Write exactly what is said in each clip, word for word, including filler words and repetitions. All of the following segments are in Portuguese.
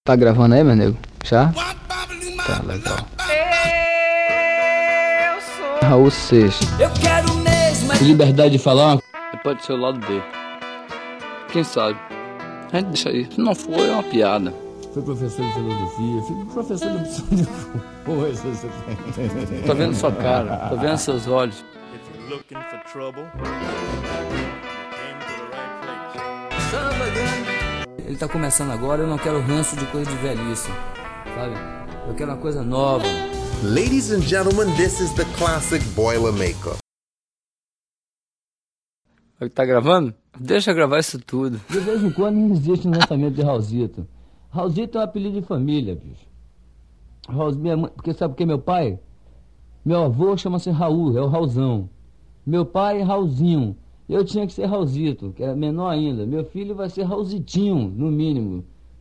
Tá gravando aí, meu nego? Já? Tá, legal. Eu sou Raul Seixas. Eu quero mesmo é... Liberdade de falar? Pode ser o lado B. Quem sabe? A gente deixa aí. Se não for, é uma piada. Fui professor de filosofia, fui professor de opção de coisa. Tô vendo sua cara, tô vendo seus olhos. Ele tá começando agora, eu não quero ranço de coisa de velhice, sabe? Eu quero uma coisa nova. Ladies and gentlemen, this is the classic Boilermaker. Tá gravando? Deixa eu gravar isso tudo. De vez em quando não existe no lançamento de Raulzito. Raulzito é um apelido de família, bicho. Raul, minha mãe, porque sabe por que meu pai? Meu avô chama-se Raul, é o Raulzão. Meu pai é Raulzinho. Eu tinha que ser Raulzito, que era menor ainda. Meu filho vai ser Raulzitinho, no mínimo.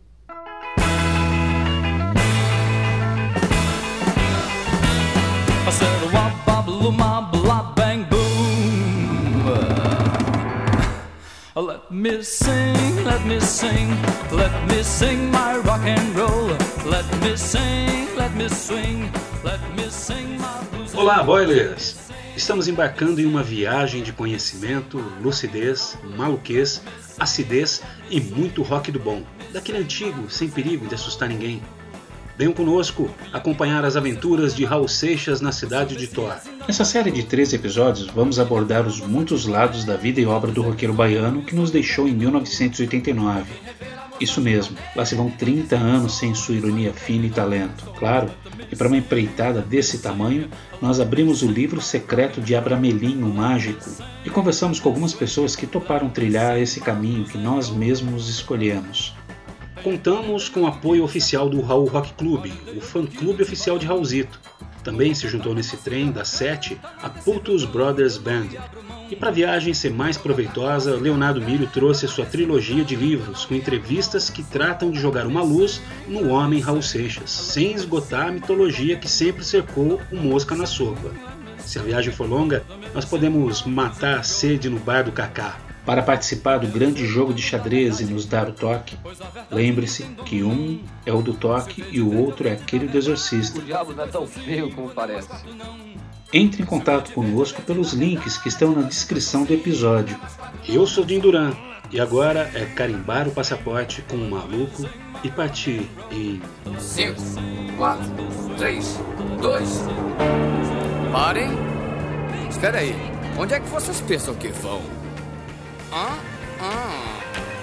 Let me sing, let me sing, let me sing my rock and roll. Let me sing, let me swing, let me sing my blues. Olá, boilers! Estamos embarcando em uma viagem de conhecimento, lucidez, maluquez, acidez e muito rock do bom. Daquele antigo, sem perigo de assustar ninguém. Venham conosco acompanhar as aventuras de Raul Seixas na cidade de Thor. Nessa série de treze episódios, vamos abordar os muitos lados da vida e obra do roqueiro baiano que nos deixou em mil novecentos e oitenta e nove. Isso mesmo, lá se vão trinta anos sem sua ironia fina e talento. Claro, e para uma empreitada desse tamanho, nós abrimos o livro secreto de Abramelinho Mágico e conversamos com algumas pessoas que toparam trilhar esse caminho que nós mesmos escolhemos. Contamos com o apoio oficial do Raul Rock Club, o fã-clube oficial de Raulzito. Também se juntou nesse trem das sete a Putus Brothers Band. E para a viagem ser mais proveitosa, Leonardo Milho trouxe a sua trilogia de livros com entrevistas que tratam de jogar uma luz no homem Raul Seixas, sem esgotar a mitologia que sempre cercou o Mosca na Sopa. Se a viagem for longa, nós podemos matar a sede no bar do Cacá. Para participar do grande jogo de xadrez e nos dar o toque, lembre-se que um é o do toque e o outro é aquele do exorcista. O diabo não é tão feio como parece. Entre em contato conosco pelos links que estão na descrição do episódio. Eu sou Jim Duran e agora é carimbar o passaporte com um maluco e partir em cinco, quatro, três, dois. Parem. Espera aí. Onde é que vocês pensam que vão? Ah, ah.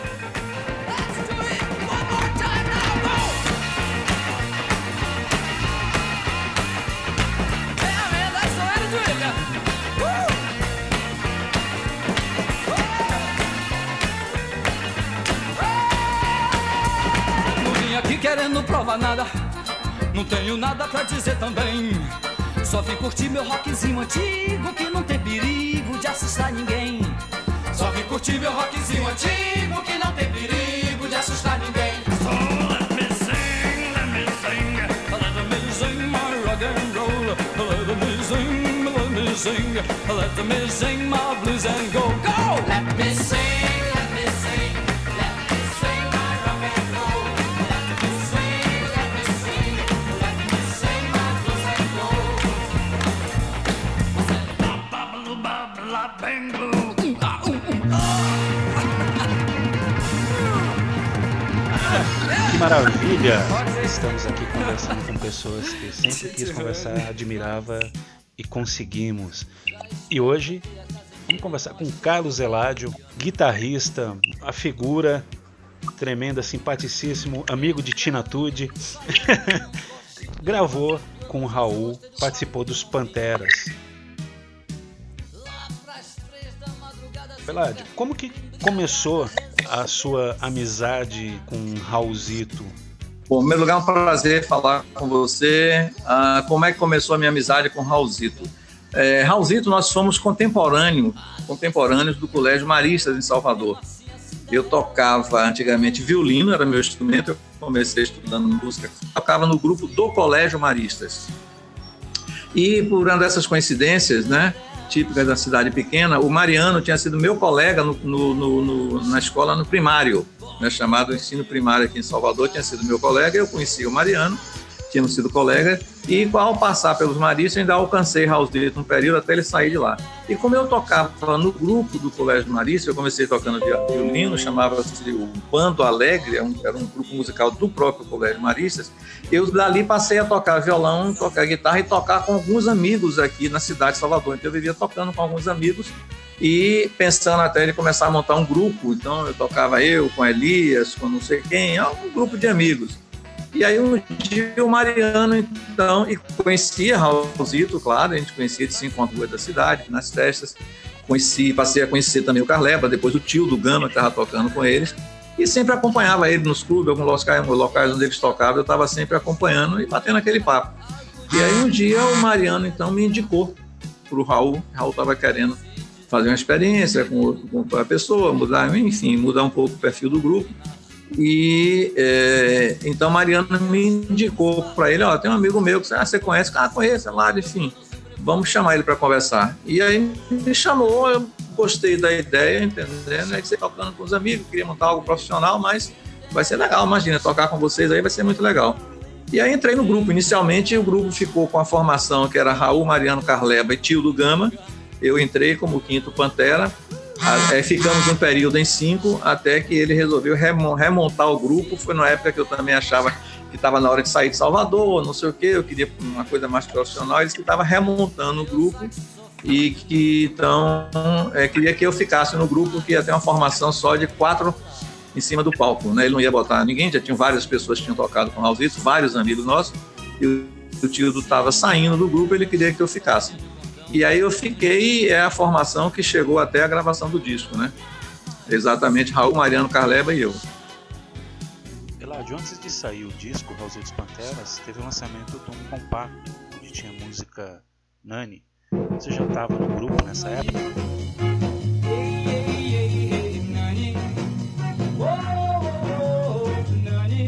Não vim aqui querendo provar nada, não tenho nada pra dizer também. Só vim curtir meu rockzinho antigo que não tem perigo de assustar ninguém. Só vim curtir meu rockzinho antigo que não tem perigo de assustar ninguém. So let me sing, let me sing, let me sing my rock and roll. Let me sing, let me sing, let me sing my blues and go, go! Let me sing, let me sing, let me sing my rock and roll. Let me sing, let me sing, let me sing my blues and go. Ba-ba-ba-ba-ba-bang boo. Que maravilha! Estamos aqui conversando com pessoas que sempre quis conversar, admirava e conseguimos. E hoje vamos conversar com Carlos Eládio, guitarrista, a figura tremenda, simpaticíssimo, amigo de Tina Tudy. Gravou com o Raul, participou dos Panteras. Eládio, como que começou a sua amizade com Raulzito? Bom, em primeiro lugar, é um prazer falar com você. Ah, como é que começou a minha amizade com Raulzito? É, Raulzito, nós somos contemporâneos, contemporâneos do Colégio Maristas, em Salvador. Eu tocava antigamente violino, era meu instrumento, eu comecei estudando música, tocava no grupo do Colégio Maristas. E por uma dessas coincidências, né, típicas da cidade pequena, o Mariano tinha sido meu colega no, no, no, no, na escola no primário, né, chamado ensino primário aqui em Salvador, tinha sido meu colega, eu conheci o Mariano, tínhamos sido colegas, e ao passar pelos maristas, ainda alcancei Raulzito um período até ele sair de lá. E como eu tocava no grupo do Colégio Marista, eu comecei tocando violino, chamava-se o Bando Alegre, era um, era um grupo musical do próprio Colégio Maristas, eu dali passei a tocar violão, tocar guitarra e tocar com alguns amigos aqui na cidade de Salvador. Então eu vivia tocando com alguns amigos e pensando até de começar a montar um grupo. Então eu tocava eu com Elias, com não sei quem, um grupo de amigos. E aí um dia o Mariano, então, e conhecia Raulzito, claro, a gente conhecia de se encontrar da cidade, nas festas, conheci, passei a conhecer também o Carleba, depois o tio do Gama, que estava tocando com eles, e sempre acompanhava ele nos clubes, alguns locais, locais onde eles tocavam, eu estava sempre acompanhando e batendo aquele papo. E aí um dia o Mariano, então, me indicou para o Raul, o Raul estava querendo fazer uma experiência com, com a pessoa, mudar, enfim, mudar um pouco o perfil do grupo. E é, então Mariano me indicou para ele, ó, tem um amigo meu que você, ah, você conhece, ah, conheço, é lá, enfim, vamos chamar ele para conversar. E aí me chamou, eu gostei da ideia, entendendo, é que você tocando com os amigos, queria montar algo profissional, mas vai ser legal, imagina, tocar com vocês aí vai ser muito legal. E aí entrei no grupo, inicialmente o grupo ficou com a formação que era Raul, Mariano, Carleba e Tio do Gama, eu entrei como quinto Pantera. É, ficamos um período em cinco até que ele resolveu remontar o grupo. Foi na época que eu também achava que estava na hora de sair de Salvador, não sei o quê, eu queria uma coisa mais profissional. Ele disse que estava remontando o grupo e que então é, queria que eu ficasse no grupo, que ia ter uma formação só de quatro em cima do palco, né? Ele não ia botar ninguém, já tinham várias pessoas que tinham tocado com o Raulzito, vários amigos nossos, e o tio estava saindo do grupo, ele queria que eu ficasse. E aí eu fiquei, é a formação que chegou até a gravação do disco, né? Exatamente, Raul, Mariano, Carleba e eu. Eladio, antes de sair o disco, Raulzito dos Panteras, teve o lançamento de um compacto, onde tinha a música Nani. Você já estava no grupo nessa época? Ei, ei, ei, ei, Nani. Oh, oh, oh, Nani.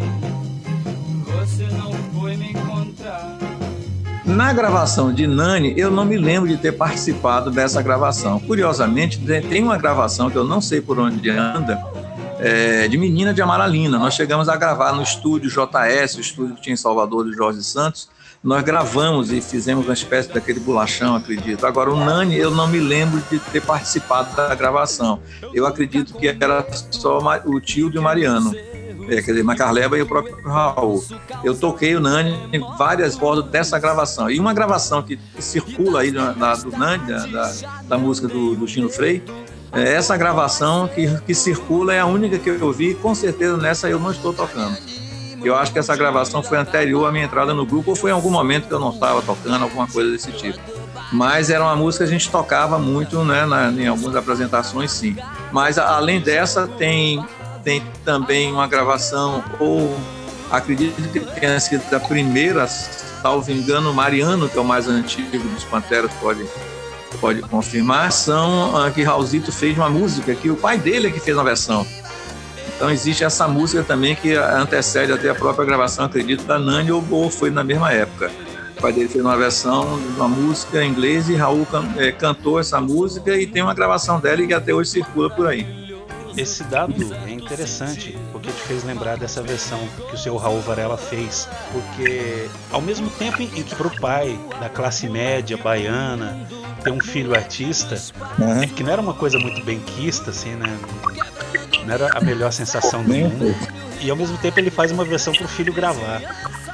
Você não foi me encontrar. Na gravação de Nani, eu não me lembro de ter participado dessa gravação. Curiosamente, tem uma gravação que eu não sei por onde anda, é, de Menina de Amaralina. Nós chegamos a gravar no estúdio J S, o estúdio que tinha em Salvador, de Jorge Santos. Nós gravamos e fizemos uma espécie daquele bolachão, acredito. Agora, o Nani, eu não me lembro de ter participado da gravação. Eu acredito que era só o tio de Mariano. É, quer dizer, Carleba e o próprio Raul. Eu toquei o Nani em várias cordas dessa gravação. E uma gravação que, que circula aí da, da, do Nani, da, da, da música do, do Chino Frei, é, essa gravação que, que circula é a única que eu vi, e com certeza nessa eu não estou tocando. Eu acho que essa gravação foi anterior à minha entrada no grupo, ou foi em algum momento que eu não estava tocando, alguma coisa desse tipo. Mas era uma música que a gente tocava muito, né, na, em algumas apresentações, sim. Mas além dessa, tem... tem também uma gravação, ou acredito que tenha sido a primeira, salvo engano, Mariano, que é o mais antigo dos Panteras, pode, pode confirmar, são uh, que Raulzito fez uma música que o pai dele é que fez uma versão. Então existe essa música também que antecede até a própria gravação, acredito, da Nani, ou, ou foi na mesma época. O pai dele fez uma versão de uma música em inglês e Raul can, é, cantou essa música e tem uma gravação dela que até hoje circula por aí. Esse dado é interessante porque te fez lembrar dessa versão que o seu Raul Varela fez, porque ao mesmo tempo em que para o pai da classe média baiana ter um filho artista, uhum. que não era uma coisa muito benquista, assim, né? Não era a melhor sensação do mundo, e ao mesmo tempo ele faz uma versão para o filho gravar.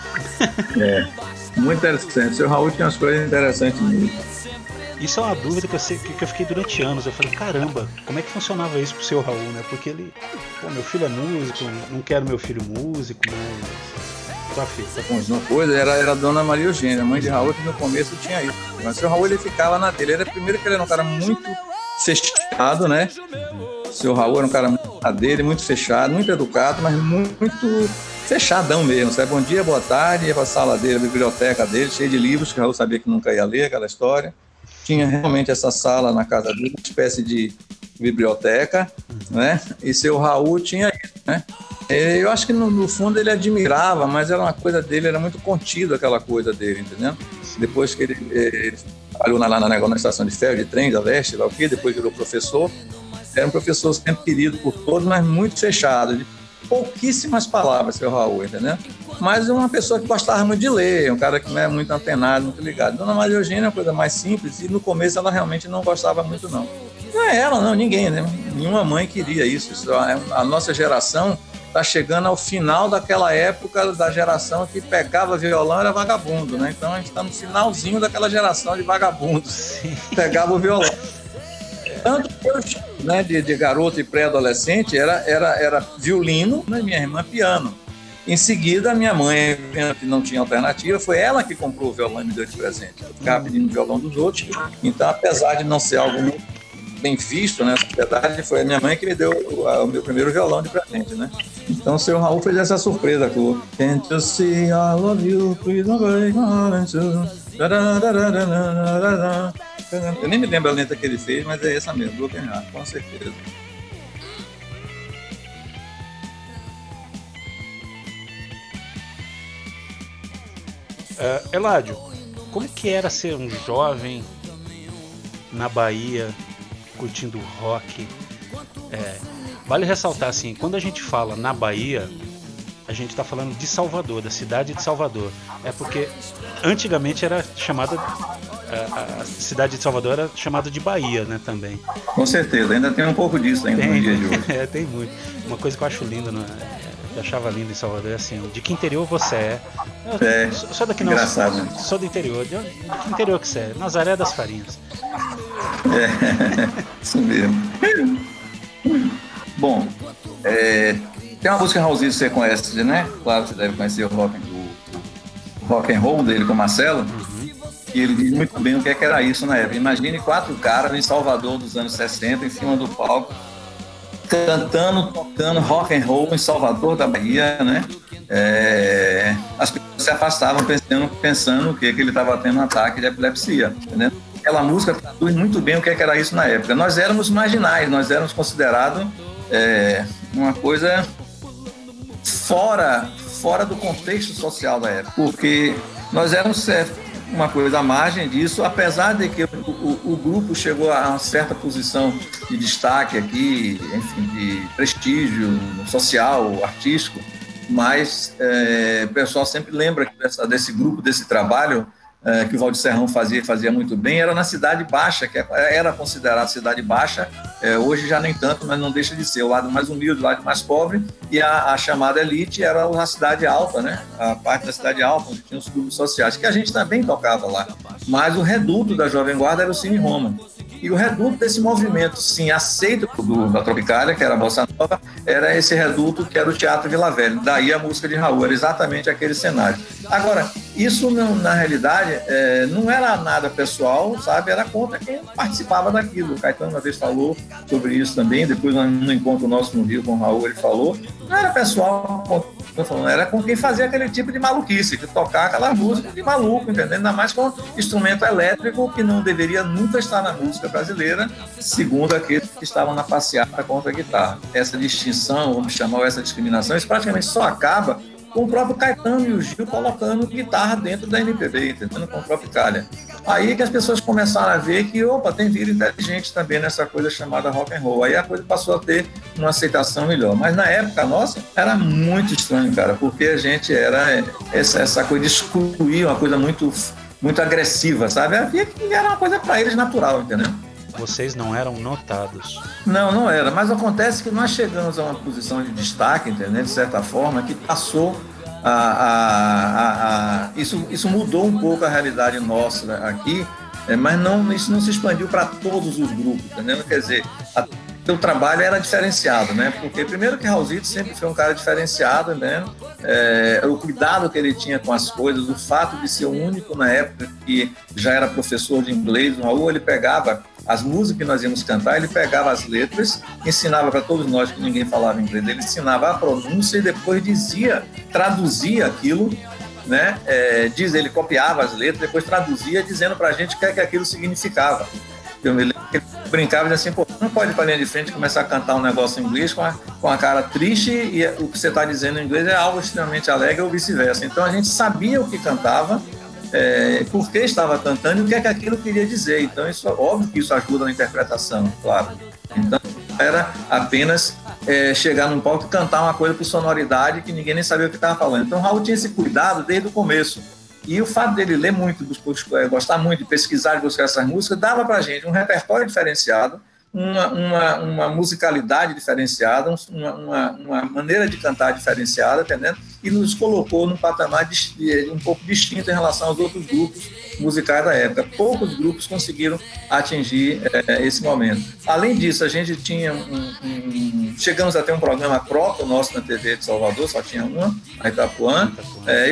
É, muito interessante. O seu Raul tinha umas coisas interessantes mesmo. Isso é uma dúvida que eu, sei, que eu fiquei durante anos. Eu falei, caramba, como é que funcionava isso pro seu Raul, né? Porque ele, pô, meu filho é músico, não quero meu filho músico, mas... Só fiz, só fiz. Uma coisa era, era a dona Maria Eugênia, a mãe de Raul, que no começo tinha isso. Mas o seu Raul, ele ficava na dele. Ele era, primeiro que ele era um cara muito fechado, né? O seu Raul era um cara muito na dele, muito fechado, muito educado, mas muito fechadão mesmo, sabe? Bom dia, boa tarde, ia pra sala dele, a biblioteca dele, cheia de livros, que o Raul sabia que nunca ia ler aquela história. Tinha realmente essa sala na casa dele, uma espécie de biblioteca, né? E seu Raul tinha isso, né? Eu acho que no, no fundo ele admirava, mas era uma coisa dele, era muito contido aquela coisa dele, entendeu? Depois que ele, ele trabalhou lá na, na, na estação de ferro, de trem, da Leste, lá o quê, depois virou professor. Era um professor sempre querido por todos, mas muito fechado, de pouquíssimas palavras, seu Raul, entendeu? Mas uma pessoa que gostava muito de ler, um cara que não é muito antenado, muito ligado. Dona Maria Eugênia é uma coisa mais simples e no começo ela realmente não gostava muito, não. Não é ela, não, ninguém, né? Nenhuma mãe queria isso. isso é, a nossa geração está chegando ao final daquela época da geração que pegava violão era vagabundo, né? Então a gente está no finalzinho daquela geração de vagabundos. Pegava o violão. Tanto que eu, né, de, de garoto e pré-adolescente, era, era, era violino, né, minha irmã piano. Em seguida, minha mãe, vendo que não tinha alternativa, foi ela que comprou o violão e me deu de presente. Eu ficava pedindo o violão dos outros. Então, apesar de não ser algo muito bem visto, né, na sociedade, foi a minha mãe que me deu o, o meu primeiro violão de presente, né? Então, o seu Raul fez essa surpresa com Can't you see I love you, please don't break my heart too. Eu nem me lembro a letra que ele fez, mas é essa mesmo, Broken Heart, com certeza. Uh, Eládio, como que era ser um jovem na Bahia, curtindo rock? É, vale ressaltar assim, quando a gente fala na Bahia, a gente está falando de Salvador, da cidade de Salvador. É porque antigamente era chamada, a, a cidade de Salvador era chamada de Bahia, né, também. Com certeza, ainda tem um pouco disso ainda tem, no dia de hoje. É, tem muito. Uma coisa que eu acho linda, não é? Eu achava lindo em Salvador, é assim, de que interior você é? Eu, é, sou daqui não, engraçado. Sou, sou do interior. De, de que interior que você é? Nazaré das Farinhas. É, isso mesmo. Bom, é, tem uma música Raulzito que você conhece, né? Claro que você deve conhecer o rock, o, o rock and roll dele com o Marcelo. Uhum. E ele diz muito bem o que, é que era isso na época. Imagine quatro caras em Salvador dos anos sessenta, em cima do palco, cantando, tocando rock and roll em Salvador da Bahia, né? É, as pessoas se afastavam pensando, pensando que, que ele estava tendo um ataque de epilepsia, entendeu? Aquela música traduz muito bem o que, é que era isso na época. Nós éramos marginais, nós éramos considerados é, uma coisa fora, fora do contexto social da época, porque nós éramos é, uma coisa à margem disso, apesar de que o, o, o grupo chegou a uma certa posição de destaque aqui, enfim, de prestígio social, artístico, mas é, o pessoal sempre lembra dessa, desse grupo, desse trabalho é, que o Valdir Serrão fazia fazia muito bem, era na Cidade Baixa, que era considerada Cidade Baixa, é, hoje já nem tanto, mas não deixa de ser o lado mais humilde, o lado mais pobre, e a, a chamada elite era a Cidade Alta, né? A parte da Cidade Alta, onde tinha os clubes sociais, que a gente também tocava lá, mas o reduto da Jovem Guarda era o Cine Roma. E o reduto desse movimento, sim, aceito do, da Tropicália, que era a Bossa Nova, era esse reduto que era o Teatro Vila Velha. Daí a música de Raul, era exatamente aquele cenário. Agora, isso não, na realidade é, não era nada pessoal, sabe? Era contra quem participava daquilo. O Caetano uma vez falou sobre isso também, depois no encontro nosso no Rio com o Raul, ele falou. Não era pessoal, era com quem fazia aquele tipo de maluquice, de tocar aquela música de maluco, entendeu? Ainda mais com instrumento elétrico que não deveria nunca estar na música brasileira, segundo aqueles que estavam na passeata contra a guitarra. Essa distinção, vamos chamar essa discriminação, isso praticamente só acaba com o próprio Caetano e o Gil colocando guitarra dentro da M P B, entendendo? Com o próprio Calha. Aí que as pessoas começaram a ver que, opa, tem vida inteligente também nessa coisa chamada rock and roll. Aí a coisa passou a ter uma aceitação melhor. Mas na época nossa, era muito estranho, cara, porque a gente era essa, essa coisa de excluir, uma coisa muito, muito agressiva, sabe? Havia que era uma coisa para eles natural, entendeu? Vocês não eram notados. Não, não era. Mas acontece que nós chegamos a uma posição de destaque, entendeu? De certa forma, que passou a... a, a, a isso, isso mudou um pouco a realidade nossa aqui, é, mas não, isso não se expandiu para todos os grupos, entendeu? Quer dizer, a, o trabalho era diferenciado, né? Porque, primeiro, que Raulzito sempre foi um cara diferenciado, né? É, o cuidado que ele tinha com as coisas, o fato de ser o único na época que já era professor de inglês. O Raul, ele pegava as músicas que nós íamos cantar, ele pegava as letras, ensinava para todos nós que ninguém falava inglês, ele ensinava a pronúncia e depois dizia, traduzia aquilo, né? É, diz, ele copiava as letras, depois traduzia, dizendo para a gente o que é que aquilo significava. Eu me lembro que ele brincava e dizia assim, pô, não pode ir para a linha de frente e começar a cantar um negócio em inglês com a, com a cara triste e o que você está dizendo em inglês é algo extremamente alegre ou vice-versa. Então a gente sabia o que cantava é, por que estava cantando e o que é que aquilo queria dizer. Então, isso, óbvio que isso ajuda na interpretação, claro. Então, era apenas é, chegar num palco e cantar uma coisa por sonoridade que ninguém nem sabia o que estava falando. Então, o Raul tinha esse cuidado desde o começo. E o fato dele ler muito, gostar muito de pesquisar e buscar essas músicas, dava para a gente um repertório diferenciado, uma, uma, uma musicalidade diferenciada, uma, uma, uma maneira de cantar diferenciada, entendendo? E nos colocou num patamar de, de, um pouco distinto em relação aos outros grupos musicais da época. Poucos grupos conseguiram atingir é, esse momento. Além disso, a gente tinha um, um, chegamos a ter um programa próprio nosso na T V de Salvador, só tinha uma, a Itapuã, é,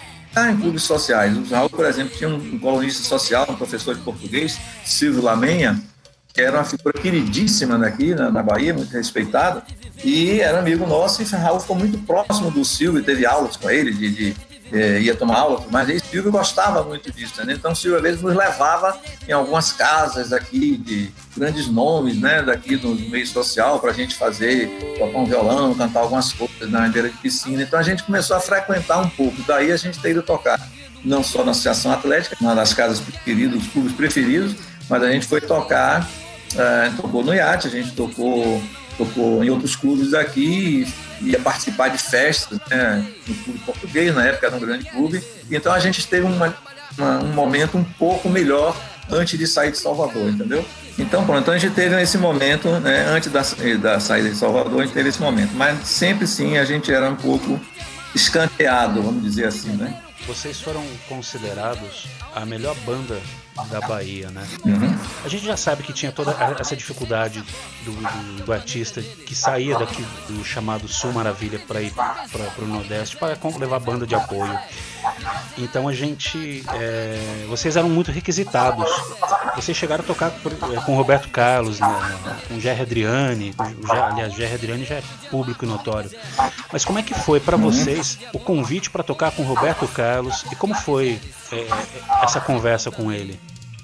e em clubes sociais. O Raul, por exemplo, tinha um colunista social, um professor de português, Silvio Lamenha, que era uma figura queridíssima daqui na, na Bahia, muito respeitado, e era amigo nosso, e o Raul ficou muito próximo do Silvio, teve aulas com ele, de, de, de ia tomar aula, mas aí o Silvio gostava muito disso, né? Então o Silvio às vezes nos levava em algumas casas aqui, de grandes nomes, né, daqui do meio social, para a gente fazer, tocar um violão, cantar algumas coisas na beira de piscina. Então a gente começou a frequentar um pouco, daí a gente ter ido tocar, não só na Associação Atlética, uma das casas preferidas, os clubes preferidos, mas a gente foi tocar, uh, tocou no Iate, a gente tocou, tocou em outros clubes aqui, ia participar de festas, né, no clube português, na época era um grande clube, então a gente teve uma, uma, um momento um pouco melhor antes de sair de Salvador, entendeu? Então pronto, então a gente teve esse momento, né, antes da, da saída de Salvador, a gente teve esse momento, mas sempre sim a gente era um pouco escanteado, vamos dizer assim, né? Vocês foram considerados a melhor banda da Bahia, né? Uhum. A gente já sabe que tinha toda essa dificuldade do, do, do artista que saía daqui do chamado Sul Maravilha para ir para o Nordeste para levar banda de apoio. Então a gente, é, vocês eram muito requisitados. Vocês chegaram a tocar por, é, com Roberto Carlos, né, com Gerry Adriane. Aliás, Gerry Adriane já é público e notório. Mas como é que foi para vocês o convite para tocar com Roberto Carlos e como foi é, essa conversa com ele?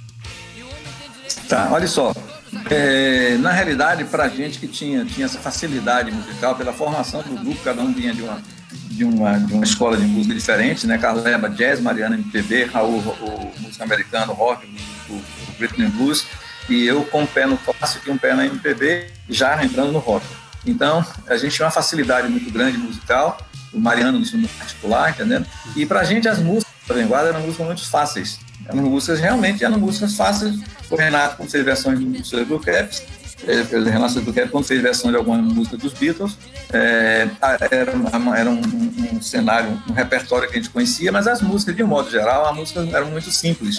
Tá, olha só. É, na realidade, para a gente que tinha, tinha essa facilidade musical, pela formação do grupo, cada um vinha de uma, de uma, de uma escola de música diferente, né? Carlos Leba, jazz, Mariana, M P B, Raul, o, o música americana, rock, o, o Rhythm and Blues, e eu com um pé no clássico e um pé na M P B, já entrando no rock. Então, a gente tinha uma facilidade muito grande musical, o Mariano no ensino particular, entendendo? E para a gente as músicas da vanguarda eram músicas muito fáceis. Eram músicas, realmente eram músicas fáceis. O Renato, quando fez versões do Seu do Caps, o Renato do Caps, quando fez versão de alguma música dos Beatles, é, era, era um, um, um cenário, um repertório que a gente conhecia, mas as músicas, de um modo geral, as músicas eram muito simples.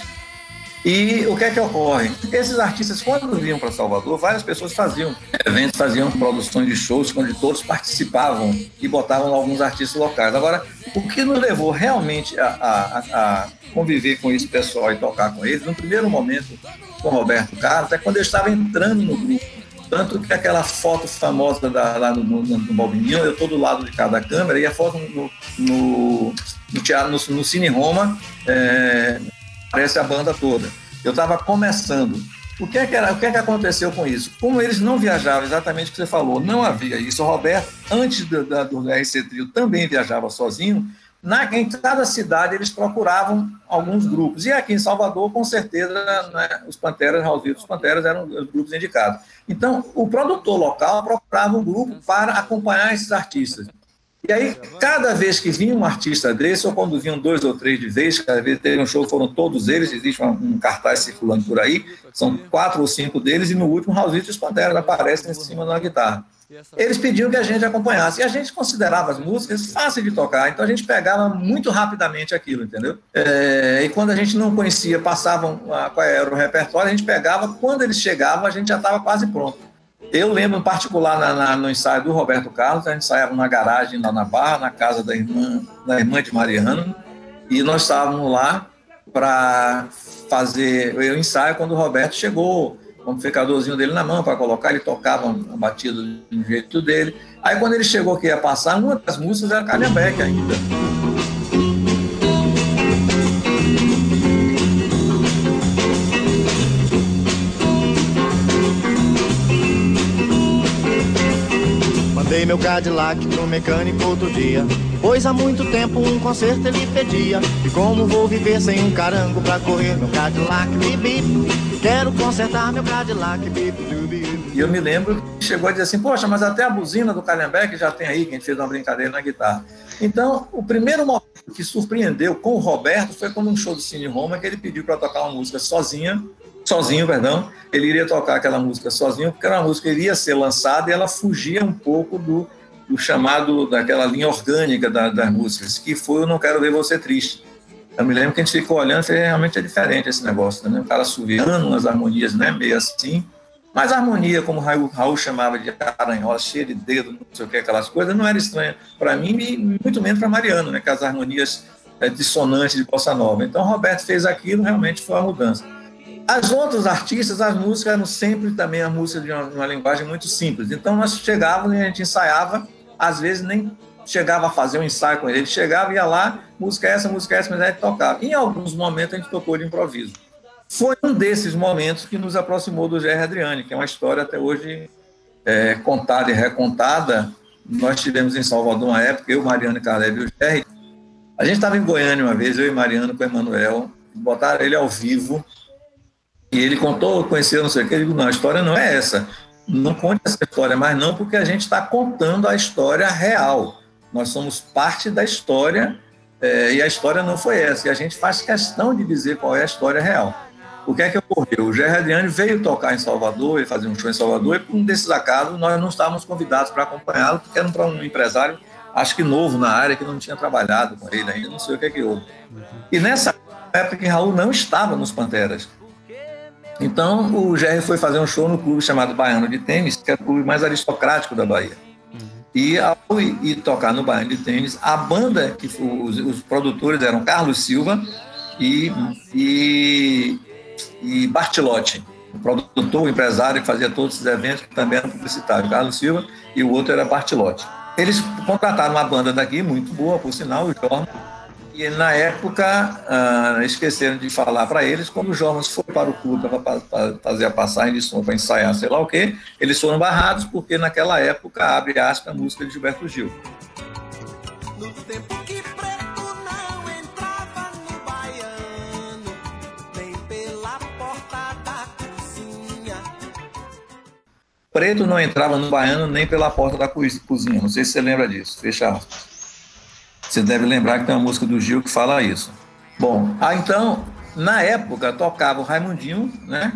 E o que é que ocorre? Esses artistas, quando vinham para Salvador, várias pessoas faziam eventos, faziam produções de shows, onde todos participavam e botavam alguns artistas locais. Agora, o que nos levou realmente a, a, a conviver com esse pessoal e tocar com eles, no primeiro momento com o Roberto Carlos, é quando eu estava entrando no grupo. Tanto que aquela foto famosa da, lá no, no, no Balbininho, eu estou do lado de cada câmera, e a foto no, no, no, teatro, no, no Cine Roma, é, aparece a banda toda. Eu estava começando. O que, é que era, o que é que aconteceu com isso? Como eles não viajavam, exatamente o que você falou, não havia isso. O Roberto, antes do, da, do R C Trio, também viajava sozinho. Na, em cada cidade eles procuravam alguns grupos. E aqui em Salvador, com certeza, né, os Panteras, Raul Vitor, os Panteras eram os grupos indicados. Então, o produtor local procurava um grupo para acompanhar esses artistas. E aí, cada vez que vinha um artista desse, ou quando vinham dois ou três de vez, cada vez teve um show, foram todos eles, existe um, um cartaz circulando por aí, são quatro ou cinco deles, e no último, Raul Vitor e os Panteras aparecem em cima de uma guitarra. Eles pediam que a gente acompanhasse, e a gente considerava as músicas fáceis de tocar, então a gente pegava muito rapidamente aquilo, entendeu? É, e quando a gente não conhecia, passavam a, qual era o repertório, a gente pegava, quando eles chegavam, a gente já estava quase pronto. Eu lembro, em particular, na, na, no ensaio do Roberto Carlos, a gente ensaiava na garagem, lá na Barra, na casa da irmã, da irmã de Mariano, e nós estávamos lá para fazer o ensaio quando o Roberto chegou, com o amplificadorzinho dele na mão para colocar, ele tocava a batida do jeito dele. Aí, quando ele chegou que ia passar, uma das músicas era Calhambeque ainda. Mandei Levei meu Cadillac pro mecânico outro dia, pois há muito tempo um conserto ele pedia. E como vou viver sem um carango pra correr meu Cadillac, bip, bip. Quero consertar meu Cadillac, bip, bip, bip. E eu me lembro que chegou a dizer assim, poxa, mas até a buzina do Calhambeque já tem aí, que a gente fez uma brincadeira na guitarra. Então, o primeiro momento que surpreendeu com o Roberto foi quando um show do Cine Roma, que ele pediu para tocar uma música sozinha, sozinho, perdão, ele iria tocar aquela música sozinho, porque era uma música que iria ser lançada e ela fugia um pouco do, do chamado, daquela linha orgânica da, das músicas, que foi Eu Não Quero Ver Você Triste. Eu me lembro que a gente ficou olhando e falei, realmente é diferente esse negócio, né? O cara assoviando umas harmonias, né? Meio assim. Mas a harmonia, como o Raul, Raul chamava de aranhola, cheia de dedo, não sei o que, aquelas coisas, não era estranha para mim e muito menos para Mariano, né? Que as harmonias é, dissonantes de bossa nova. Então, o Roberto fez aquilo, realmente foi uma mudança. As outros artistas, as músicas eram sempre também a música de uma, uma linguagem muito simples. Então, nós chegávamos e a gente ensaiava, às vezes nem chegava a fazer um ensaio com ele. Ele chegava e ia lá, música essa, música essa, mas a gente tocava. Em alguns momentos, a gente tocou de improviso. Foi um desses momentos que nos aproximou do Gerry Adriani, que é uma história até hoje é, contada e recontada. Nós tivemos em Salvador uma época, eu, Mariano, Caleb e o Gerry. A gente estava em Goiânia uma vez, eu e Mariano com o Emanuel, botaram ele ao vivo e ele contou, conheceu, não sei o que. Eu digo, não, a história não é essa. Não conte essa história mais não, porque a gente está contando a história real. Nós somos parte da história é, e a história não foi essa. E a gente faz questão de dizer qual é a história real. O que é que ocorreu? O Gerry Adriani veio tocar em Salvador, ele fazia um show em Salvador, e por um desses acasos nós não estávamos convidados para acompanhá-lo, porque era para um empresário, acho que novo na área, que não tinha trabalhado com ele ainda, não sei o que é que houve. E nessa época que Raul não estava nos Panteras. Então o Gerry foi fazer um show no clube chamado Baiano de Tênis, que é o clube mais aristocrático da Bahia. E ao ir tocar no Baiano de Tênis, a banda, que os, os produtores eram Carlos Silva e... e e Bartilotti, o produtor, o empresário que fazia todos esses eventos, que também era publicitário, Carlos Silva, e o outro era Bartilotti. Eles contrataram uma banda daqui, muito boa, por sinal, o Jorma, e na época uh, esqueceram de falar para eles, quando o Jorma foi para o clube para fazer a passagem de som, para ensaiar sei lá o quê, eles foram barrados, porque naquela época, abre aspas, a música de Gilberto Gil. No tempo que Preto não entrava no Baiano, nem pela porta da cozinha. Preto não entrava no Baiano nem pela porta da cozinha. Não sei se você lembra disso. Fecha aspas. Você deve lembrar que tem uma música do Gil que fala isso. Bom, ah, então, na época, tocava o Raimundinho, né?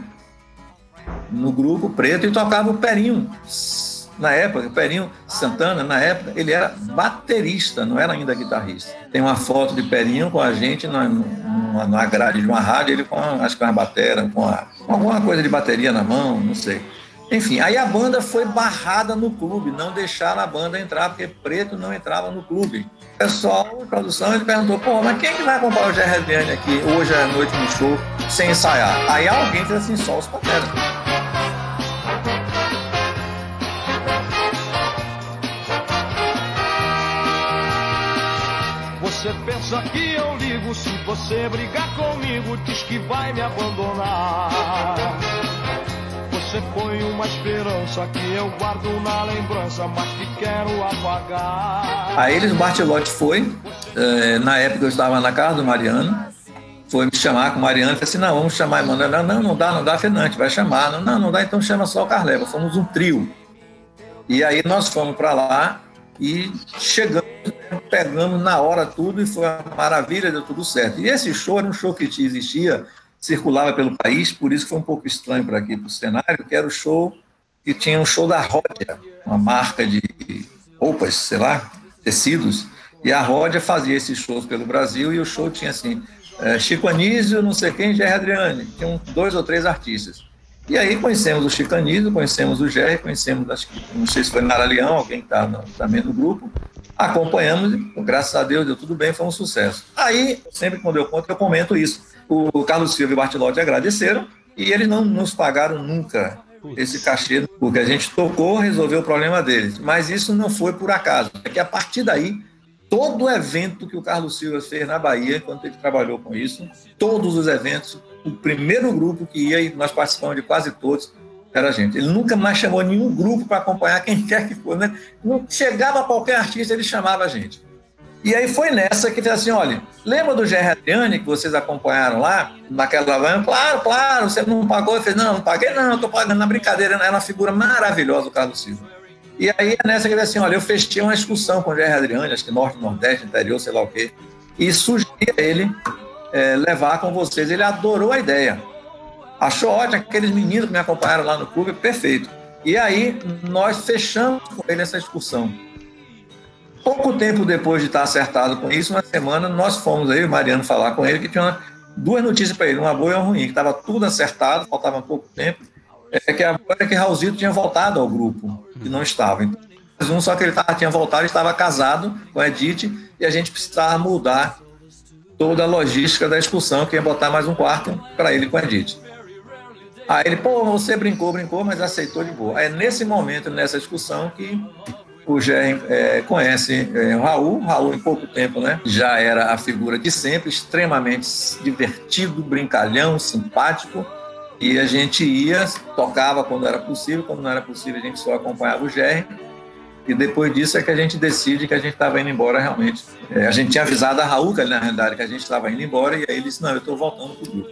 No grupo Preto, e tocava o Perinho. Na época, o Perinho Santana, na época, ele era baterista, não era ainda guitarrista. Tem uma foto de Perinho com a gente na, na, na grade de uma rádio, ele com, acho que uma batera, com, a, com alguma coisa de bateria na mão, não sei. Enfim, aí a banda foi barrada no clube, não deixaram a banda entrar, porque Preto não entrava no clube. O pessoal de produção, ele perguntou, pô, mas quem é que vai acompanhar o Gerry Adriani aqui hoje à noite no show, sem ensaiar? Aí alguém fez assim, só os Panteras. Você pensa que eu ligo, se você brigar comigo, diz que vai me abandonar. Você põe uma esperança que eu guardo na lembrança, mas que quero apagar. Aí eles, o Bartilotti foi, é, na época eu estava na casa do Mariano, foi me chamar com o Mariano, falei assim, não, vamos chamar a Emanuel. Não, não dá, não dá, Fernante, vai chamar. Não, não, não dá, então chama só o Carleva. Fomos um trio. E aí nós fomos para lá e chegamos, pegamos na hora tudo e foi uma maravilha, deu tudo certo. E esse show era um show que existia, circulava pelo país, por isso foi um pouco estranho para aqui, para o cenário, que era o show que tinha um show da Ródia, uma marca de roupas, sei lá, tecidos, e a Ródia fazia esses shows pelo Brasil, e o show tinha assim, é, Chico Anísio, não sei quem, Gerry Adriani, tinham dois ou três artistas. E aí conhecemos o Chico Anísio, conhecemos o Gerry, conhecemos, acho que, não sei se foi Nara Leão, alguém que está também no grupo, acompanhamos, e graças a Deus deu tudo bem, foi um sucesso. Aí, sempre quando eu conto, eu comento isso. O Carlos Silva e o Bartilotti agradeceram e eles não nos pagaram nunca esse cachê, porque a gente tocou, resolveu o problema deles. Mas isso não foi por acaso. É que a partir daí, todo o evento que o Carlos Silva fez na Bahia, quando ele trabalhou com isso, todos os eventos, o primeiro grupo que ia, e nós participamos de quase todos, Era a gente. Ele nunca mais chamou nenhum grupo para acompanhar quem quer que for, né? Não chegava qualquer artista, ele chamava a gente. E aí foi nessa que ele assim, olha, lembra do Gerry Adriani que vocês acompanharam lá, naquela van? Claro, claro, você não pagou? Eu falei, não, não paguei não, estou pagando na brincadeira, era uma figura maravilhosa o Carlos Silva. E aí é nessa que ele assim, olha, eu fechei uma excursão com o Gerry Adriani, acho que Norte, Nordeste, Interior, sei lá o quê, e sugeri a ele é, levar com vocês, ele adorou a ideia. Achou ótimo, aqueles meninos que me acompanharam lá no clube, perfeito. E aí nós fechamos com ele essa excursão. Pouco tempo depois de estar acertado com isso, uma semana, nós fomos aí, o Mariano, falar com ele, que tinha uma, duas notícias para ele, uma boa e uma ruim, que estava tudo acertado, faltava pouco tempo, é que a boa era que Raulzito tinha voltado ao grupo, que não estava. Então, um só que ele tava, tinha voltado, estava casado com a Edith, e a gente precisava mudar toda a logística da excursão, que ia botar mais um quarto para ele com a Edith. Aí ele, pô, você brincou, brincou, mas aceitou de boa. Aí nesse momento, nessa discussão, que o Gerry é, conhece é, o Raul. Raul, em pouco tempo, né, já era a figura de sempre, extremamente divertido, brincalhão, simpático. E a gente ia, tocava quando era possível, quando não era possível a gente só acompanhava o Gerry. E depois disso é que a gente decide que a gente estava indo embora realmente. É, a gente tinha avisado a Raul, que, na realidade, que a gente estava indo embora, e aí ele disse, não, eu estou voltando para o grupo.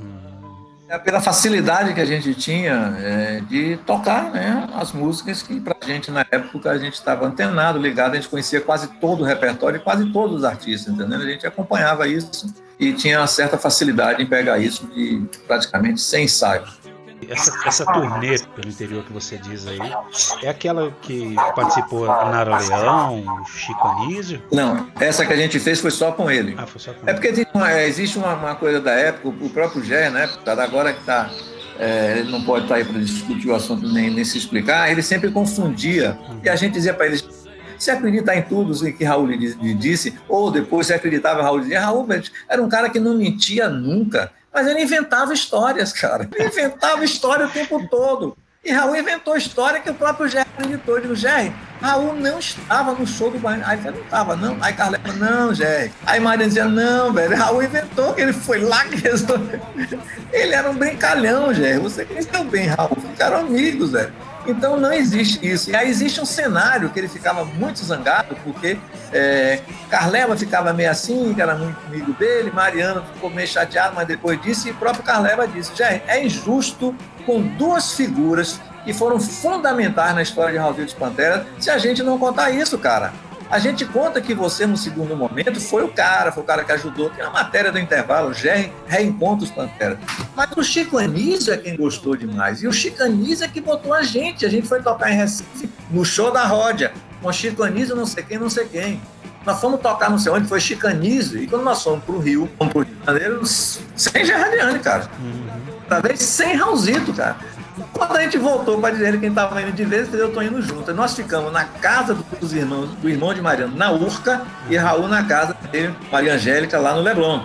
É pela facilidade que a gente tinha é, de tocar, né, as músicas que pra gente na época a gente estava antenado, ligado, a gente conhecia quase todo o repertório e quase todos os artistas, entendeu? A gente acompanhava isso e tinha uma certa facilidade em pegar isso de praticamente sem ensaio. Essa, essa turnê pelo interior que você diz aí, é aquela que participou Nara Leão, Chico Anísio? Não, essa que a gente fez foi só com ele. Ah, foi só com é porque tem uma, é, existe uma, uma coisa da época, o próprio Gerry, né, agora que está, é, ele não pode estar aí para discutir o assunto nem, nem se explicar, ele sempre confundia, uhum. E a gente dizia para ele, você acredita em tudo o que Raul lhe disse, ou depois você acreditava em Raul, dizia, Raul era um cara que não mentia nunca, mas ele inventava histórias, cara. Ele inventava história o tempo todo. E Raul inventou história que o próprio Gerry acreditou. Eu digo, Gerry, Raul não estava no show do Bahia. Aí ele não estava, não. Aí Carlema, não, Gerry. Aí Mariana dizia, não, velho, Raul inventou que ele foi lá que resolveu. Ele era um brincalhão, Gerry. Você conheceu bem, Raul. Ficaram amigos, velho. Então não existe isso. E aí existe um cenário que ele ficava muito zangado, porque é, Carleva ficava meio assim, que era muito amigo dele, Mariano ficou meio chateado, mas depois disso, e o próprio Carleva disse, Gerry, é injusto com duas figuras que foram fundamentais na história de Raulzito dos Panteras, se a gente não contar isso, cara. A gente conta que você, no segundo momento, foi o cara, foi o cara que ajudou. Tem uma matéria do intervalo, Gerry reencontra os Panteras. Mas o Chico Anísio é quem gostou demais. E o Chico Anísio é que botou a gente. A gente foi tocar em Recife, no show da Ródia, com Chico Anísio, não sei quem, não sei quem. Nós fomos tocar não sei onde, foi Chico Anísio. E quando nós fomos pro Rio, fomos pro Rio de Janeiro, sem Gerry Adriani, cara. Talvez sem Raulzito, cara. Quando a gente voltou para dizer quem estava indo de vez, eu estou indo junto. Nós ficamos na casa dos irmãos, do irmão de Mariano, na Urca, e Raul na casa dele, Maria Angélica, lá no Leblon.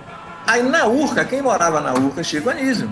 Aí na Urca, quem morava na Urca? Chico Anísio.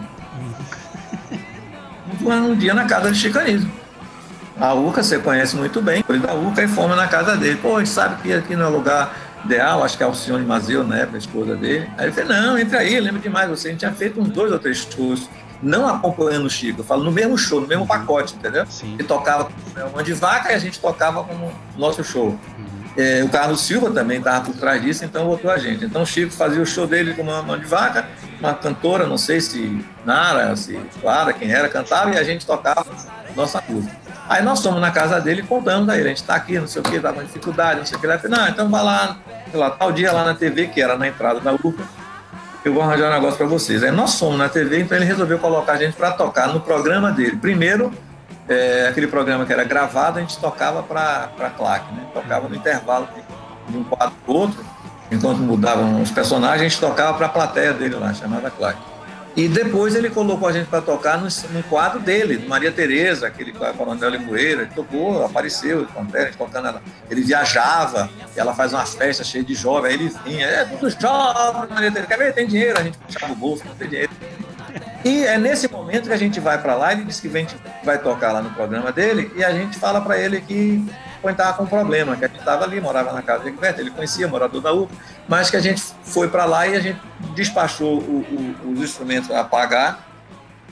Um dia na casa de Chico Anísio. A Urca você conhece muito bem, foi da Urca e fomos na casa dele. Pô, a gente sabe que aqui não é lugar ideal, acho que é Alcione Mazeu, né, a esposa dele. Aí ele falou, não, entra aí, lembro demais você. A gente tinha feito uns dois ou três shows. Não acompanhando o Chico, eu falo no mesmo show, no mesmo pacote, entendeu? Sim. Ele tocava com uma de vaca e a gente tocava com o nosso show. Uhum. É, o Carlos Silva também estava por trás disso, então voltou a gente. Então o Chico fazia o show dele com uma mão de vaca, uma cantora, não sei se Nara, se Clara, quem era, cantava e a gente tocava nossa música. Aí nós fomos na casa dele e contamos a ele, a gente está aqui, não sei o que, dá uma dificuldade, não sei o que. Ele falou, não, então vai lá, sei lá, tal dia lá na T V, que era na entrada da Urca, eu vou arranjar um negócio para vocês. Aí nós fomos na T V, então ele resolveu colocar a gente para tocar no programa dele. Primeiro, é, aquele programa que era gravado, a gente tocava para a claque, né? Tocava no intervalo de um quadro para o outro, enquanto mudavam os personagens, a gente tocava para a plateia dele lá, chamada claque. E depois ele colocou a gente para tocar no, no quadro dele, do Maria Tereza, aquele Coronel Limoeira, ele tocou, apareceu, tocando ela. Ele viajava, e ela faz uma festa cheia de jovens, aí ele vinha, é tudo jovem, Maria Tereza, quer ver? Tem dinheiro, a gente puxava o bolso, não tem dinheiro. E é nesse momento que a gente vai para lá, ele diz que vem, vai tocar lá no programa dele, e a gente fala para ele que estava com um problema, que a gente estava ali, morava na casa de Egberto, ele conhecia, morador da U, mas que a gente foi para lá e a gente despachou o, o, os instrumentos a pagar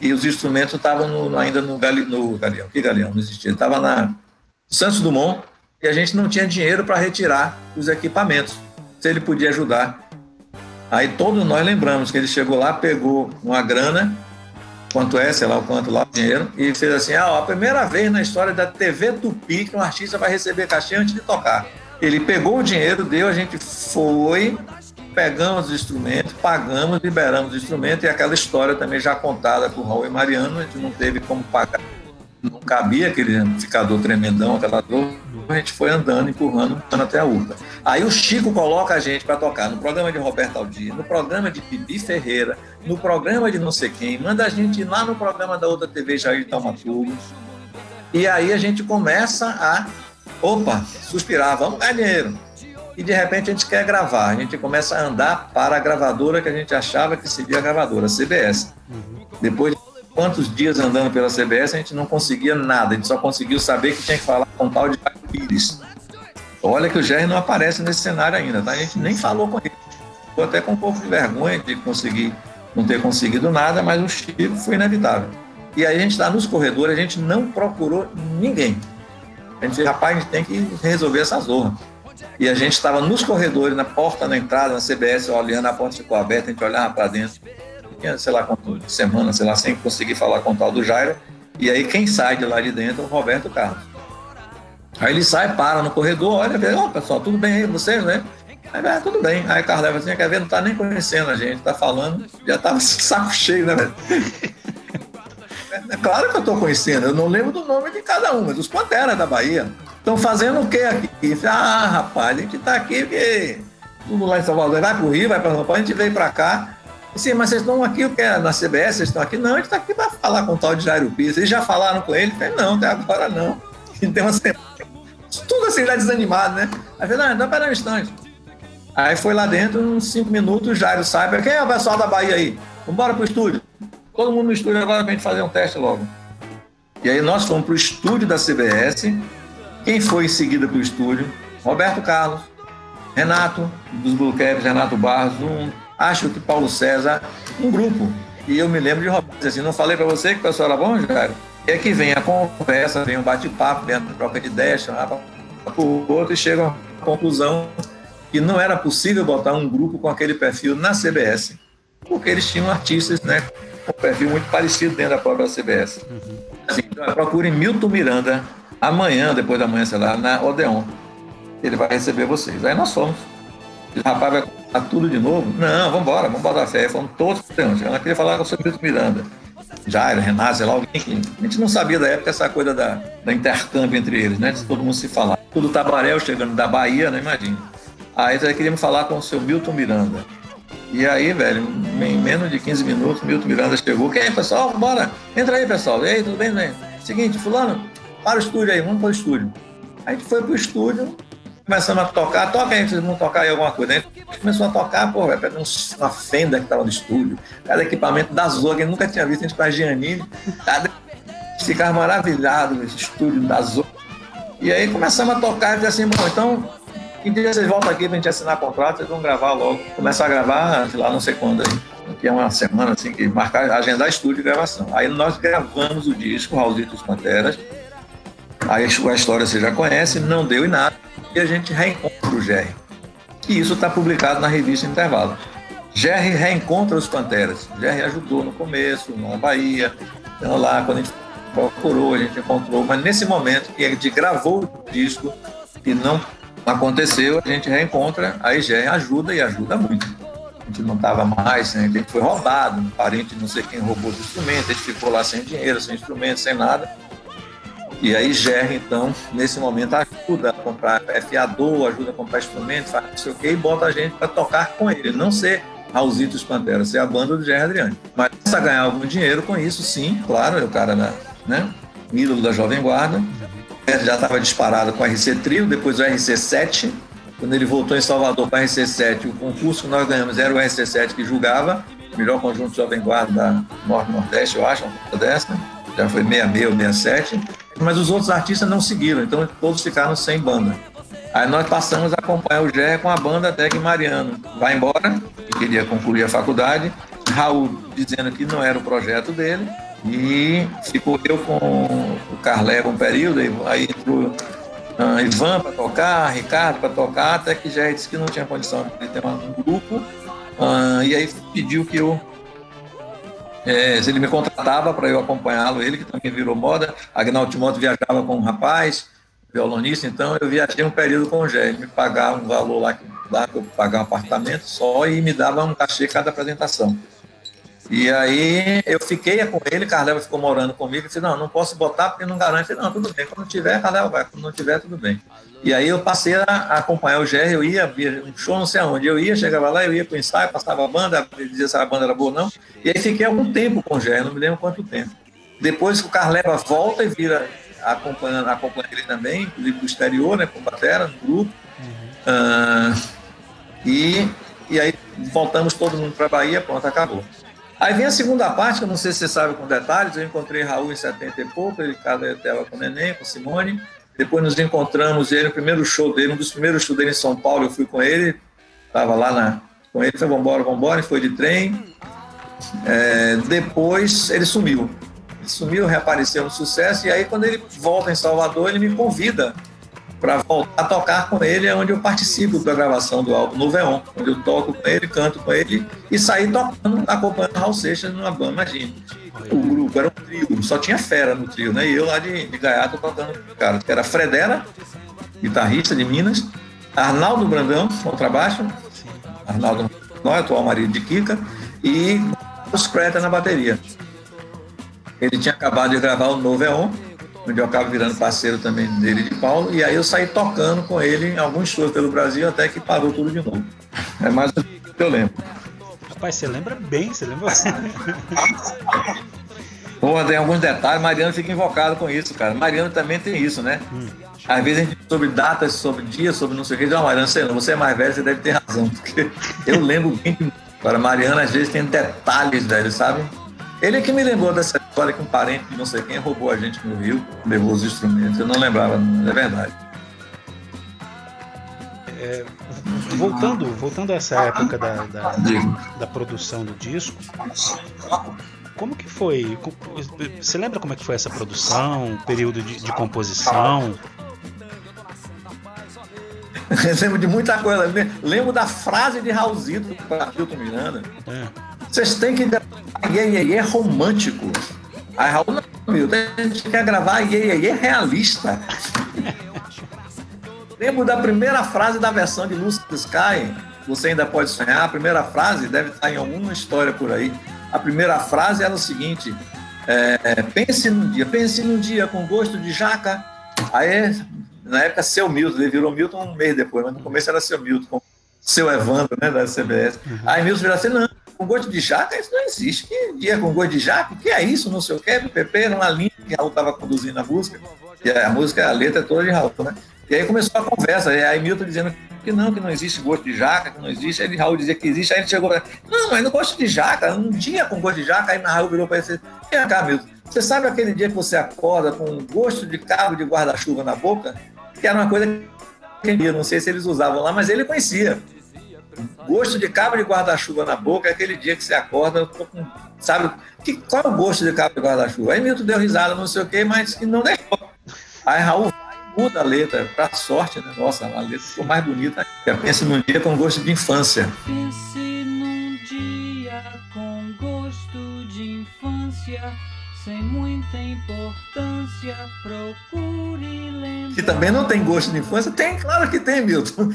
e os instrumentos estavam no, ainda no, gali, no Galeão. Que Galeão? Não existia. Estava na Santos Dumont e a gente não tinha dinheiro para retirar os equipamentos, se ele podia ajudar. Aí todos nós lembramos que ele chegou lá, pegou uma grana, quanto é, sei lá o quanto lá, o dinheiro, e fez assim, ah, a primeira vez na história da T V Tupi que um artista vai receber cachê antes de tocar. Ele pegou o dinheiro, deu, a gente foi, pegamos os instrumentos, pagamos, liberamos os instrumentos, e aquela história também já contada por Raul e Mariano, a gente não teve como pagar, não cabia aquele amplificador tremendão, aquela dor, a gente foi andando, empurrando, andando até a urna. Aí o Chico coloca a gente para tocar no programa de Roberto Aldir, no programa de Bibi Ferreira, no programa de não sei quem, manda a gente ir lá no programa da outra T V Jair de Taumaturgo, e aí a gente começa a, opa, suspirar, vamos ganhar dinheiro. E de repente a gente quer gravar, a gente começa a andar para a gravadora que a gente achava que seria a gravadora, a C B S. Depois de quantos dias andando pela C B S, a gente não conseguia nada, a gente só conseguiu saber que tinha que falar com o tal de Jair Pires. Olha que o Jerry não aparece nesse cenário ainda, tá? A gente nem falou com ele. Ficou até com um pouco de vergonha de conseguir, não ter conseguido nada, mas o Chico foi inevitável. E aí a gente está nos corredores, a gente não procurou ninguém. A gente disse, rapaz, a gente tem que resolver essa zorra. E a gente estava nos corredores, na porta, na entrada, na C B S, olhando, a porta ficou aberta, a gente olhava para dentro. Tinha, sei lá, quantas semanas, sei lá, sem conseguir falar com o tal do Jairo. E aí quem sai de lá de dentro é o Roberto Carlos. Aí ele sai, para no corredor, olha, vê, ó, pessoal, tudo bem aí, vocês, né? Aí, ah, tudo bem. Aí o Carlos leva assim, quer ver, não tá nem conhecendo a gente, tá falando, já tava saco cheio, né, velho? É claro que eu tô conhecendo, eu não lembro do nome de cada um, mas dos Panteras da Bahia. Estão fazendo o quê aqui? Ah, rapaz, a gente tá aqui porque tudo lá em Salvador, vai pro Rio, vai pra São Paulo, a gente veio pra cá. Sim, mas vocês estão aqui, o que é na C B S, vocês estão aqui? Não, a gente tá aqui pra falar com o tal de Jairo Pires. Vocês já falaram com ele? Falei, não, até agora não. Tem uma semana. Tudo assim, já desanimado, né? Aí falei, não, então pera um instante. Aí foi lá dentro, uns cinco minutos, o Jairo sai, quem é o pessoal da Bahia aí? Vambora pro estúdio. Todo mundo no estúdio agora pra gente fazer um teste logo. E aí nós fomos pro estúdio da C B S. Quem foi em seguida pro estúdio? Roberto Carlos, Renato, dos Blue Caps, Renato Barros, um, acho que Paulo César, um grupo. E eu me lembro de Roberto, assim, não falei pra você que o pessoal era bom, Jairo? E é que vem a conversa, vem o bate-papo, vem a troca de ideias, chamar para o outro e chega à conclusão que não era possível botar um grupo com aquele perfil na C B S, porque eles tinham artistas, né, com um perfil muito parecido dentro da própria C B S. Uhum. Assim, então, procurem Milton Miranda amanhã, depois da manhã, sei lá, na Odeon. Ele vai receber vocês. Aí nós fomos. O rapaz vai contar tudo de novo? Não, vamos embora, vamos botar fé. Fomos todos para o Odeon. Eu queria falar com o senhor Milton Miranda. Jairo, Renato, sei lá, alguém que... A gente não sabia da época essa coisa da, da intercâmbio entre eles, né? De todo mundo se falar. Tudo Tabaréu chegando da Bahia, né? Imagina. Aí nós queríamos falar com o seu Milton Miranda. E aí, velho, em menos de quinze minutos, Milton Miranda chegou. Quem é, pessoal? Bora. Entra aí, pessoal. E aí, tudo bem, né? Seguinte, fulano, para o estúdio aí, vamos para o estúdio. Aí a gente foi para o estúdio, começamos a tocar. Toca aí, vocês vão tocar aí alguma coisa. A gente começou a tocar, pô, velho, uma fenda que estava no estúdio. Cada equipamento da Zorra, que a gente nunca tinha visto, a gente com a Giannini. Ficava maravilhado nesse estúdio da Zorra. E aí começamos a tocar e disse assim, bom, então, que dia vocês voltam aqui pra gente assinar contrato, vocês vão gravar logo. Começar a gravar, sei lá, não sei quando aí. Aqui é uma semana, assim, que marcar, agendar estúdio e gravação. Aí nós gravamos o disco, Raulzito e os Panteras. Aí a história você já conhece, não deu em nada. E a gente reencontra o Jerry. E isso está publicado na revista Intervalo. Jerry reencontra os Panteras. Jerry ajudou no começo, na Bahia. Então lá, quando a gente procurou, a gente encontrou. Mas nesse momento que a gente gravou o disco e não aconteceu, a gente reencontra, aí Jerry ajuda e ajuda muito. A gente não estava mais, né? A gente foi roubado, um parente não sei quem roubou os instrumentos, a gente ficou lá sem dinheiro, sem instrumento, sem nada. E aí Jerry, então, nesse momento, ajuda a comprar afiador, ajuda a comprar instrumento, faz não sei o quê, e bota a gente para tocar com ele, não ser Raulzito e os Panteras, ser a banda do Jerry Adriani. Mas precisa ganhar algum dinheiro com isso, sim, claro, é o cara, né, ídolo da Jovem Guarda. Ele já estava disparado com o R C Trio, depois o R C sete. Quando ele voltou em Salvador para o R C sete, o concurso que nós ganhamos era o R C sete que julgava, o melhor conjunto de Jovem Guarda da Norte-Nordeste, eu acho, uma coisa dessa. Já foi sessenta e seis ou sessenta e sete. Mas os outros artistas não seguiram, então todos ficaram sem banda. Aí nós passamos a acompanhar o Jerry com a banda até que Mariano vai embora, que queria concluir a faculdade, Raul dizendo que não era o projeto dele, E ficou eu com o Carleba um período, aí entrou uh, Ivan para tocar, Ricardo para tocar, até que já disse que não tinha condição de ter um grupo, uh, e aí pediu que eu, é, se ele me contratava para eu acompanhá-lo, ele que também virou moda. Agnaldo Timóteo viajava com um rapaz, violonista, então eu viajei um período com o Gé, ele me pagava um valor lá, lá que eu pagava um apartamento só e me dava um cachê cada apresentação. E aí eu fiquei com ele, Carleba ficou morando comigo, e disse, não, não posso botar porque não garante. Não, tudo bem, quando tiver, Carleba vai, quando não tiver, tudo bem. E aí eu passei a acompanhar o Gé, eu ia, via um show não sei aonde, eu ia, chegava lá, eu ia para o ensaio, passava a banda, ele dizia se a banda era boa ou não, e aí fiquei algum tempo com o Gé, não me lembro quanto tempo. Depois que o Carleba volta e vira acompanhando, acompanha ele também, inclusive para o exterior, né, com o batera, no grupo, uhum. uh, e, e aí voltamos todo mundo para a Bahia, pronto, acabou. Aí vem a segunda parte, que eu não sei se você sabe com detalhes, eu encontrei Raul em setenta e pouco, ele estava com o Neném, com Simone, depois nos encontramos, ele, o primeiro show dele, um dos primeiros shows dele em São Paulo, eu fui com ele, estava lá na, com ele, foi vambora, vambora, e foi de trem, é, depois ele sumiu, ele sumiu, reapareceu no Sucesso, e aí quando ele volta em Salvador, ele me convida para voltar a tocar com ele, é onde eu participo da gravação do álbum no Veon, onde eu toco com ele, canto com ele e saí tocando, acompanhando Raul Seixas numa banda, imagina. O grupo era um trio, só tinha fera no trio, né? E eu lá de, de gaiato tocando com o cara, que era Fredera, guitarrista de Minas, Arnaldo Brandão, contrabaixo, Arnaldo Noé, atual marido de Kika, e os Creta na bateria. Ele tinha acabado de gravar o No Veon, onde eu acabo virando parceiro também dele, de Paulo, e aí eu saí tocando com ele em alguns shows pelo Brasil, até que parou tudo de novo. É mais o que eu lembro. Rapaz, você lembra bem, você lembra? Porra, tem alguns detalhes, Mariano fica invocado com isso, cara. Mariano também tem isso, né? Hum. Às vezes a gente sobre datas, sobre dias, sobre não sei o que, diz, ah, Mariano, sei não, você é mais velho, você deve ter razão, porque eu lembro bem que para Mariano às vezes tem detalhes, velho, sabe? Ele é que me lembrou dessa história que um parente de não sei quem roubou a gente no Rio, levou os instrumentos. Eu não lembrava, não, é verdade. É, voltando, voltando a essa época da, da, da produção do disco, como que foi? Você lembra como é que foi essa produção, período de, de composição? Eu lembro de muita coisa. Lembro da frase de Raulzito para Milton Miranda. É. Vocês têm que gravar Iê, Iê, Iê romântico. Aí Raul, não, Milton, a gente quer gravar Iê, Iê, Iê realista. Lembro da primeira frase da versão de Lucy Sky, Você Ainda Pode Sonhar. A primeira frase deve estar em alguma história por aí. A primeira frase era o seguinte: é, pense num dia, pense num dia com gosto de jaca. Aí, na época, Seu Milton, ele virou Milton um mês depois, mas no começo era Seu Milton, com Seu Evandro, né, da C B S. Uhum. Aí Milton virou assim: não, com gosto de jaca, isso não existe. Que dia com gosto de jaca? O que é isso? Não sei o que. O P P era uma linha que Raul estava conduzindo a música. E a música, a letra é toda de Raul, né? E aí começou a conversa. E aí Milton dizendo que não, que não existe gosto de jaca, que não existe. Aí Raul dizia que existe. Aí ele chegou para não, mas não gosto de jaca. Um dia com gosto de jaca. Aí Raul virou para ele e disse: vem cá, Milton, você sabe aquele dia que você acorda com um gosto de cabo de guarda-chuva na boca? Que era uma coisa que eu não sei se eles usavam lá, mas ele conhecia. Gosto de cabo de guarda-chuva na boca é aquele dia que você acorda, com, sabe, que, qual é o gosto de cabo de guarda-chuva? Aí Milton deu risada, não sei o que, mas que não deixou. Aí Raul muda a letra, pra sorte, né? Nossa, a letra ficou mais bonita. Pense num dia com gosto de infância. Pense num dia com gosto de infância, sem muita importância, procure lembrar. Que também não tem gosto de infância? Tem, claro que tem, Milton.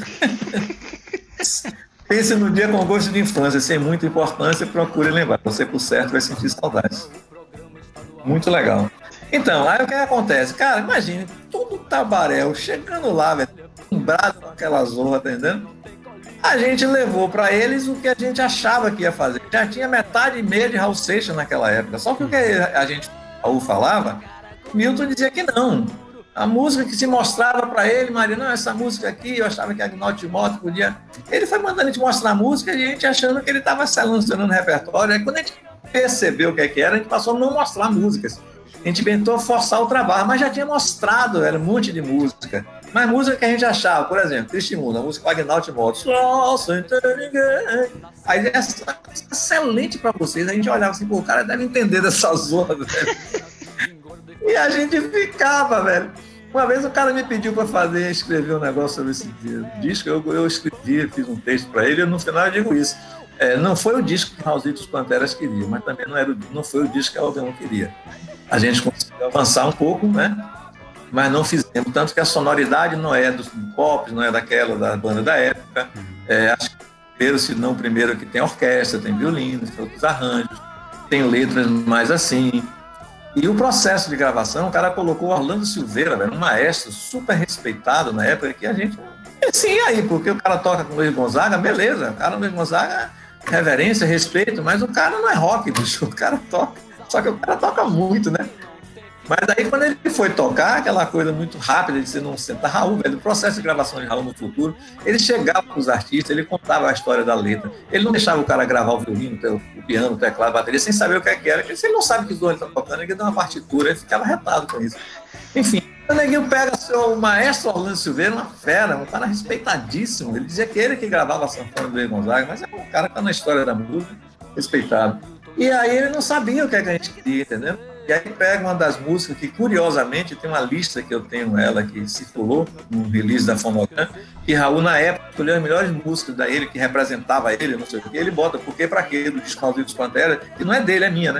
Pense num dia com gosto de infância, sem muita importância, procure lembrar. Você, por certo, vai sentir saudades. Muito legal. Então, aí o que acontece? Cara, imagine, todo tabaréu chegando lá, velho, lembrado com aquela zorra, tá entendendo? A gente levou para eles o que a gente achava que ia fazer. Já tinha metade e meia de Raul Seixas naquela época. Só que o que a gente, Raul falava, Milton dizia que não. A música que se mostrava para ele, Maria, não, essa música aqui, eu achava que Agnaldo Timóteo podia... Ele foi mandando a gente mostrar a música e a gente achando que ele estava selecionando repertório. Aí quando a gente percebeu o que, é que era, a gente passou a não mostrar músicas. A gente tentou forçar o trabalho, mas já tinha mostrado, era um monte de música. Mas música que a gente achava, por exemplo, Triste Mundo, a música com Agnaldo Timóteo, só sem ter ninguém. Aí é excelente para vocês. A gente olhava assim, pô, o cara deve entender dessa zona, velho. E a gente ficava, velho. Uma vez o cara me pediu para fazer, escrever um negócio sobre esse disco, eu, eu escrevi, fiz um texto para ele, e no final eu digo isso. É, não foi o disco que Raulzito e os Panteras queriam, mas também não, era o, não foi o disco que a Odeon queria. A gente conseguiu avançar um pouco, né? Mas não fizemos. Tanto que a sonoridade não é dos pop, não é daquela da banda da época. É, acho que o primeiro, se não o primeiro, que tem orquestra, tem violino, tem outros arranjos, tem letras mais assim. E o processo de gravação, o cara colocou o Orlando Silveira, velho, um maestro super respeitado na época, que a gente... Sim, aí, porque o cara toca com o Luiz Gonzaga, beleza, o cara Luiz Gonzaga, reverência, respeito, mas o cara não é rock, bicho, o cara toca, só que o cara toca muito, né? Mas aí quando ele foi tocar, aquela coisa muito rápida de você não sentar, Raul, velho, o processo de gravação de Raul no Futuro, ele chegava com os artistas, ele contava a história da letra, ele não deixava o cara gravar o violino, o piano, o teclado, a bateria, sem saber o que é que era, porque se ele não sabe que dor ele está tocando, ele dá uma partitura, ele ficava retado com isso. Enfim, o neguinho pega seu, o maestro Orlando Silveira, uma fera, um cara respeitadíssimo, ele dizia que ele que gravava a sanfona do Luiz Gonzaga, mas é um cara que está na história da música, respeitado. E aí ele não sabia o que, é que a gente queria, entendeu? E aí pega uma das músicas que, curiosamente, tem uma lista que eu tenho ela que circulou no release da Fonogram, que Raul, na época, escolheu as melhores músicas da ele, que representava ele, não sei o que, ele bota Por Que Pra Quê, do disco Raulzito dos Panteras, que não é dele, é minha, né?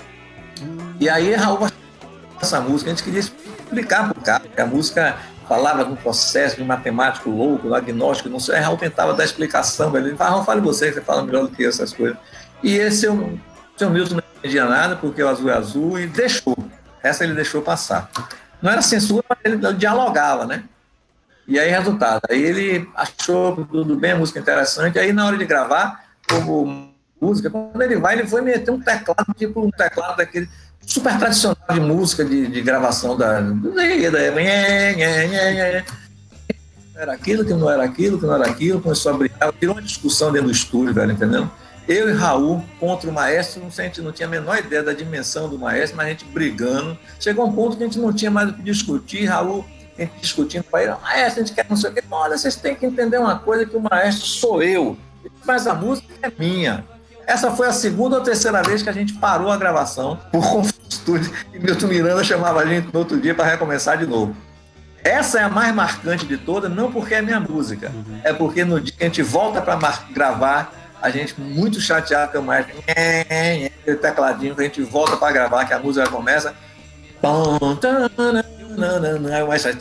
E aí Raul, essa música, a gente queria explicar pro cara, que a música falava de um processo de um matemático louco, do agnóstico, não sei, aí Raul tentava dar explicação, velho. Ele falava, Raul, fale você, que você fala melhor do que essas coisas. E esse eu, o seu Milton não entendia nada, porque o azul é azul, e deixou. Essa ele deixou passar. Não era censura, mas ele, ele dialogava, né? E aí, resultado. Aí ele achou tudo bem, a música interessante. Aí, na hora de gravar, como música, quando ele vai, ele foi meter um teclado, tipo um teclado daquele super tradicional de música, de, de gravação da... Era aquilo que não era aquilo, que não era aquilo, começou a brigar, virou uma discussão dentro do estúdio, velho, entendeu? Eu e Raul contra o maestro, a gente não tinha a menor ideia da dimensão do maestro, mas a gente brigando. Chegou um ponto que a gente não tinha mais o que discutir, Raul, a gente discutindo para ele, maestro, a gente quer não sei o quê. Olha, vocês têm que entender uma coisa, que o maestro sou eu, mas a música é minha. Essa foi a segunda ou terceira vez que a gente parou a gravação por confusão, e Milton Miranda chamava a gente no outro dia para recomeçar de novo. Essa é a mais marcante de todas, não porque é minha música, uhum. É porque no dia que a gente volta para gravar, a gente muito chateado com o maestro, aquele tecladinho que a gente volta para gravar, que a música começa. Aí o maestro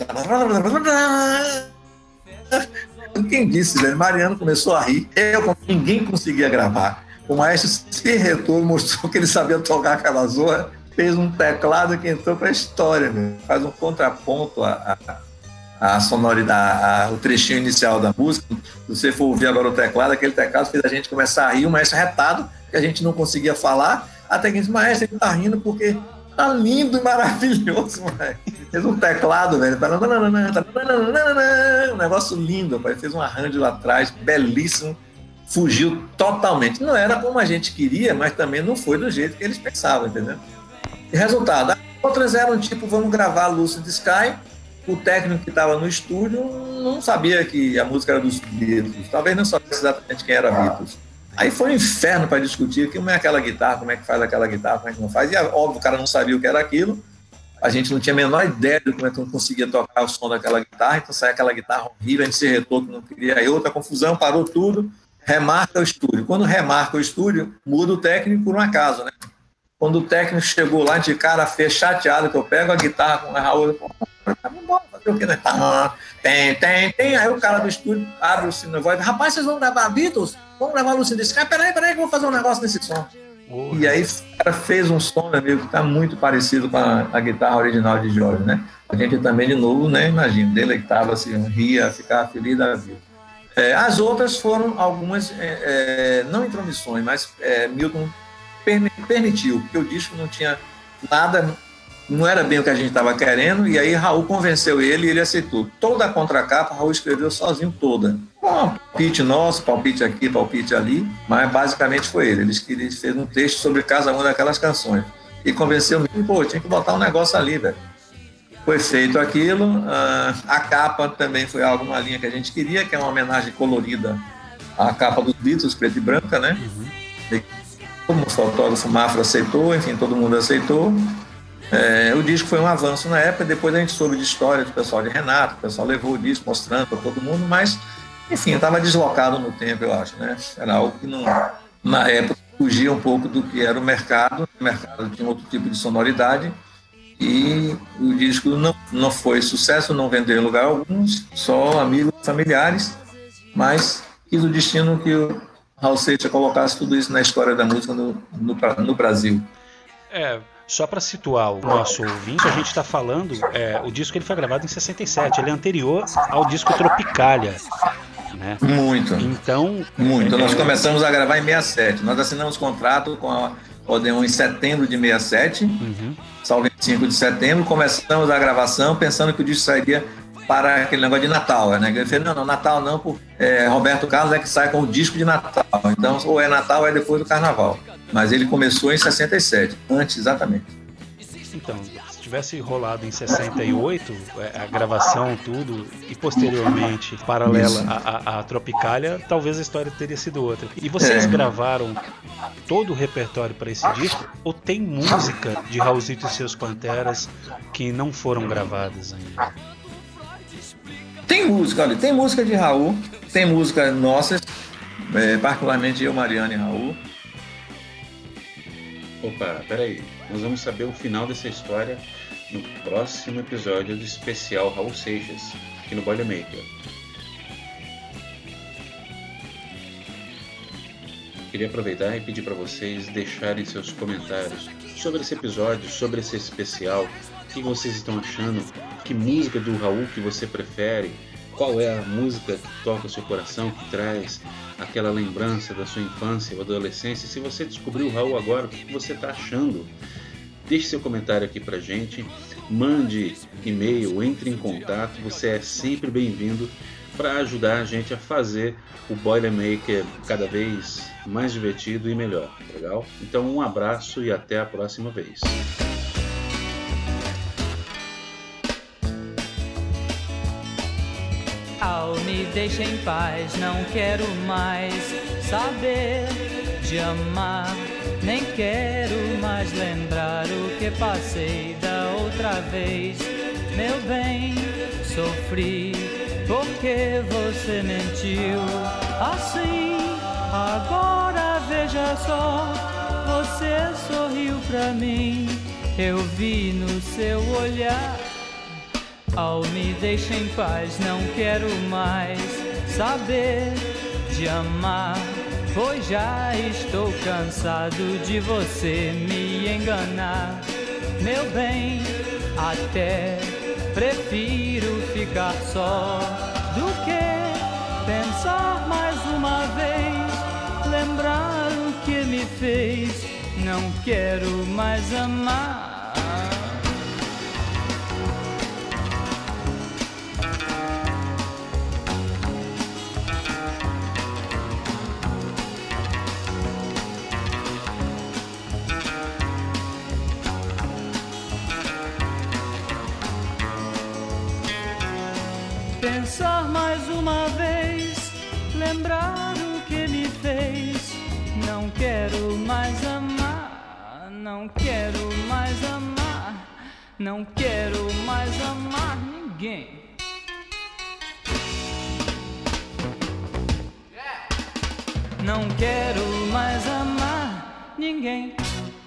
quem disse, velho? Mariano começou a rir, eu, ninguém conseguia gravar. O maestro se retou, mostrou que ele sabia tocar aquela zorra, fez um teclado que entrou para a história, meu. Faz um contraponto a, a, a sonoridade, a, o trechinho inicial da música. Se você for ouvir agora o teclado, aquele teclado fez a gente começar a rir, o maestro retado, que a gente não conseguia falar, até que disse, maestro, ele tá rindo porque tá lindo e maravilhoso, velho. Fez um teclado, velho, um negócio lindo, pai. Fez um arranjo lá atrás, belíssimo, fugiu totalmente. Não era como a gente queria, mas também não foi do jeito que eles pensavam, entendeu? E resultado, as outras eram tipo, vamos gravar Lucid Sky. O técnico que estava no estúdio não sabia que a música era dos Beatles, talvez não soubesse exatamente quem era Beatles. Aí foi um inferno para discutir como é aquela guitarra, como é que faz aquela guitarra, como é que não faz. E óbvio, o cara não sabia o que era aquilo. A gente não tinha a menor ideia de como é que não conseguia tocar o som daquela guitarra, então saiu aquela guitarra horrível, a gente se retou que não queria. Aí outra confusão, parou tudo, remarca o estúdio. Quando remarca o estúdio, muda o técnico por um acaso, né? Quando o técnico chegou lá de cara feia, chateado, que eu pego a guitarra com a Raul, vamos embora, fazer o que, né? Tem, tem, tem. Aí o cara do estúdio abre o sino, voz, rapaz, vocês vão gravar Beatles? Vamos gravar Lucid Sky? Peraí, peraí, que eu vou fazer um negócio nesse som. Oh, e aí o cara fez um som, meu amigo, que está muito parecido com a, a guitarra original de Jorge, né? A gente também, de novo, né, imagina, deleitava-se, ria, ficava feliz da vida. É, as outras foram algumas, é, é, não intromissões, mas é, Milton permitiu, porque o disco não tinha nada, não era bem o que a gente estava querendo, e aí Raul convenceu ele e ele aceitou. Toda a contracapa, Raul escreveu sozinho toda. Um palpite nosso, palpite aqui, palpite ali, mas basicamente foi ele. Ele fez um texto sobre cada uma daquelas canções. E convenceu-me, pô, tinha que botar um negócio ali, velho. Foi feito aquilo. A capa também foi algo, uma linha que a gente queria, que é uma homenagem colorida a capa dos Beatles, preta e branca, né? Uhum. E, como o fotógrafo Mafra aceitou, enfim, todo mundo aceitou. É, o disco foi um avanço na época, depois a gente soube de história do pessoal de Renato, o pessoal levou o disco mostrando para todo mundo, mas, enfim, estava deslocado no tempo, eu acho, né? Era algo que não, na época fugia um pouco do que era o mercado, o mercado tinha outro tipo de sonoridade, e o disco não, não foi sucesso, não vendeu em lugar algum, só amigos, familiares, mas quis o destino que o Raul Seixas colocasse tudo isso na história da música no, no, no Brasil. É, só para situar o nosso ouvinte, a gente está falando, é, o disco ele foi gravado em sessenta e sete, ele é anterior ao disco Tropicália. Né? Muito. Então, Muito. É, nós começamos a gravar em sessenta e sete, nós assinamos contrato com a Odeon em setembro de sessenta e sete, uhum. Salve cinco de setembro, começamos a gravação pensando que o disco sairia para aquele negócio de Natal, né? Ele falou, não, não, Natal não, porque é, Roberto Carlos é que sai com o disco de Natal, então ou é Natal ou é depois do Carnaval, mas ele começou em sessenta e sete, antes exatamente. Então, se tivesse rolado em sessenta e oito, a gravação, tudo, e posteriormente, paralela à, à, à Tropicália, talvez a história teria sido outra. E vocês é. gravaram todo o repertório para esse disco, ou tem música de Raulzito e seus Panteras que não foram gravadas ainda? Tem música, olha, tem música de Raul, tem música nossa, é, particularmente eu, Mariana e Raul. Opa, peraí, nós vamos saber o final dessa história no próximo episódio do especial Raul Seixas, aqui no Boilermaker. Queria aproveitar e pedir para vocês deixarem seus comentários sobre esse episódio, sobre esse especial, o que vocês estão achando, que música do Raul que você prefere, qual é a música que toca o seu coração, que traz aquela lembrança da sua infância ou adolescência. Se você descobriu o Raul agora, o que você está achando? Deixe seu comentário aqui pra gente, mande e-mail, entre em contato, você é sempre bem-vindo para ajudar a gente a fazer o Boilermaker cada vez mais divertido e melhor, legal? Então um abraço e até a próxima vez. Raul, me deixa em paz, não quero mais saber de amar, nem quero mais lembrar o que passei da outra vez. Meu bem, sofri porque você mentiu assim. Agora veja só, você sorriu pra mim, eu vi no seu olhar. Raul, me deixa em paz, não quero mais saber de amar, pois já estou cansado de você me enganar. Meu bem, até prefiro ficar só do que pensar mais uma vez, lembrar o que me fez. Não quero mais amar. Pensar mais uma vez, lembrar o que me fez. Não quero mais amar, não quero mais amar, não quero mais amar ninguém. Não quero mais amar ninguém.